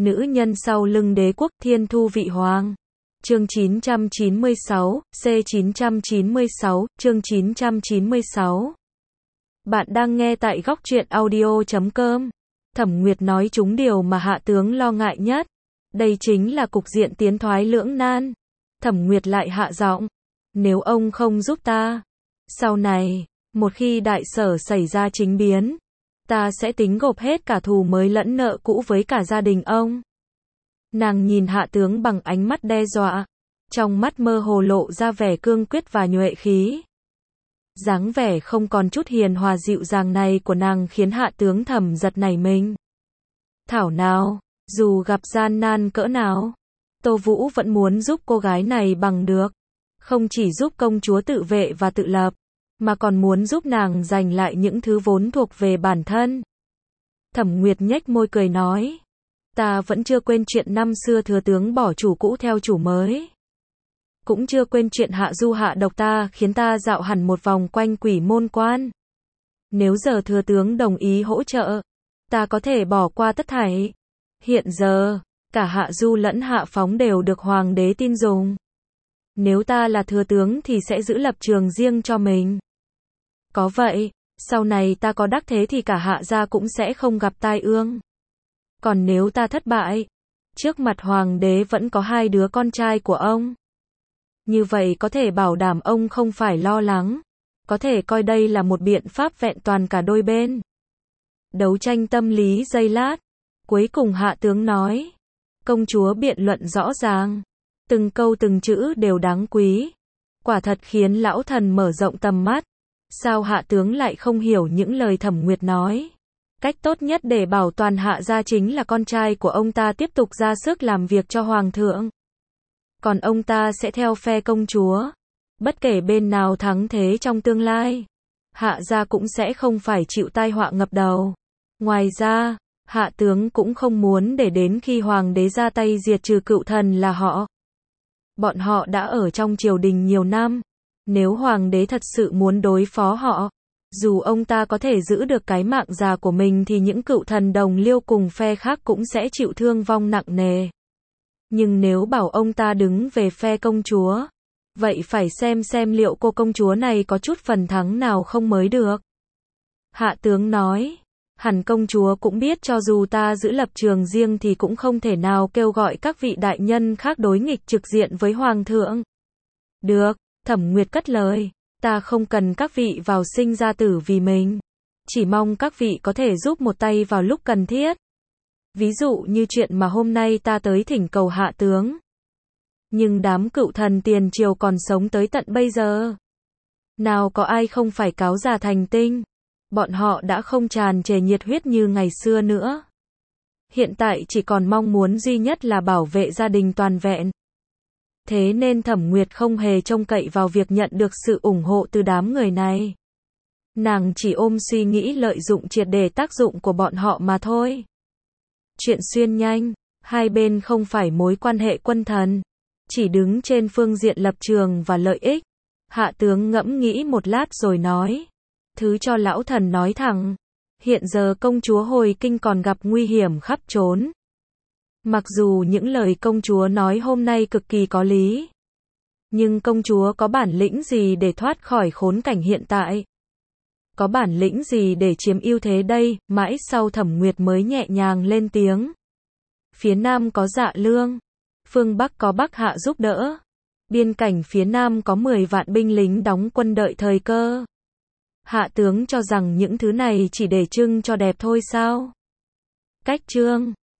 Nữ nhân sau lưng đế quốc Thiên Thu Vị Hoàng. Chương 996, C996, chương 996. Bạn đang nghe tại góc truyện audio.com. Thẩm Nguyệt nói trúng điều mà Hạ tướng lo ngại nhất. Đây chính là cục diện tiến thoái lưỡng nan. Thẩm Nguyệt lại hạ giọng. Nếu ông không giúp ta, sau này, một khi đại sở xảy ra chính biến, ta sẽ tính gộp hết cả thù mới lẫn nợ cũ với cả gia đình ông. Nàng nhìn Hạ tướng bằng ánh mắt đe dọa, trong mắt mơ hồ lộ ra vẻ cương quyết và nhuệ khí. Dáng vẻ không còn chút hiền hòa dịu dàng này của nàng khiến Hạ tướng thầm giật nảy mình. Thảo nào, dù gặp gian nan cỡ nào, Tô Vũ vẫn muốn giúp cô gái này bằng được. Không chỉ giúp công chúa tự vệ và tự lập, mà còn muốn giúp nàng giành lại những thứ vốn thuộc về bản thân. Thẩm Nguyệt nhếch môi cười nói. Ta vẫn chưa quên chuyện năm xưa thừa tướng bỏ chủ cũ theo chủ mới. Cũng chưa quên chuyện hạ du hạ độc ta khiến ta dạo hẳn một vòng quanh quỷ môn quan. Nếu giờ thừa tướng đồng ý hỗ trợ, ta có thể bỏ qua tất thảy. Hiện giờ, cả hạ du lẫn hạ phóng đều được hoàng đế tin dùng. Nếu ta là thừa tướng thì sẽ giữ lập trường riêng cho mình. Có vậy, sau này ta có đắc thế thì cả hạ gia cũng sẽ không gặp tai ương. Còn nếu ta thất bại, trước mặt hoàng đế vẫn có hai đứa con trai của ông. Như vậy có thể bảo đảm ông không phải lo lắng. Có thể coi đây là một biện pháp vẹn toàn cả đôi bên. Đấu tranh tâm lý giây lát. Cuối cùng Hạ tướng nói. Công chúa biện luận rõ ràng. Từng câu từng chữ đều đáng quý. Quả thật khiến lão thần mở rộng tầm mắt. Sao Hạ tướng lại không hiểu những lời Thẩm Nguyệt nói? Cách tốt nhất để bảo toàn Hạ gia chính là con trai của ông ta tiếp tục ra sức làm việc cho hoàng thượng. Còn ông ta sẽ theo phe công chúa. Bất kể bên nào thắng thế trong tương lai, Hạ gia cũng sẽ không phải chịu tai họa ngập đầu. Ngoài ra, Hạ tướng cũng không muốn để đến khi hoàng đế ra tay diệt trừ cựu thần là họ. Bọn họ đã ở trong triều đình nhiều năm. Nếu hoàng đế thật sự muốn đối phó họ, dù ông ta có thể giữ được cái mạng già của mình thì những cựu thần đồng liêu cùng phe khác cũng sẽ chịu thương vong nặng nề. Nhưng nếu bảo ông ta đứng về phe công chúa, vậy phải xem liệu cô công chúa này có chút phần thắng nào không mới được. Hạ tướng nói, hẳn công chúa cũng biết cho dù ta giữ lập trường riêng thì cũng không thể nào kêu gọi các vị đại nhân khác đối nghịch trực diện với hoàng thượng. Được, Thẩm Nguyệt cất lời, ta không cần các vị vào sinh ra tử vì mình. Chỉ mong các vị có thể giúp một tay vào lúc cần thiết. Ví dụ như chuyện mà hôm nay ta tới thỉnh cầu Hạ tướng. Nhưng đám cựu thần tiền triều còn sống tới tận bây giờ. Nào có ai không phải cáo già thành tinh. Bọn họ đã không tràn trề nhiệt huyết như ngày xưa nữa. Hiện tại chỉ còn mong muốn duy nhất là bảo vệ gia đình toàn vẹn. Thế nên Thẩm Nguyệt không hề trông cậy vào việc nhận được sự ủng hộ từ đám người này. Nàng chỉ ôm suy nghĩ lợi dụng triệt để tác dụng của bọn họ mà thôi. Chuyện xuyên nhanh, hai bên không phải mối quan hệ quân thần, chỉ đứng trên phương diện lập trường và lợi ích. Hạ tướng ngẫm nghĩ một lát rồi nói, thứ cho lão thần nói thẳng, hiện giờ công chúa hồi kinh còn gặp nguy hiểm khắp trốn. Mặc dù những lời công chúa nói hôm nay cực kỳ có lý, nhưng công chúa có bản lĩnh gì để thoát khỏi khốn cảnh hiện tại? Có bản lĩnh gì để chiếm ưu thế đây? Mãi sau Thẩm Nguyệt mới nhẹ nhàng lên tiếng. Phía Nam có Dạ Lương, phương Bắc có Bắc Hạ giúp đỡ. Biên cảnh phía Nam có 10 vạn binh lính đóng quân đợi thời cơ. Hạ tướng cho rằng những thứ này chỉ để trưng cho đẹp thôi sao? Cách trương,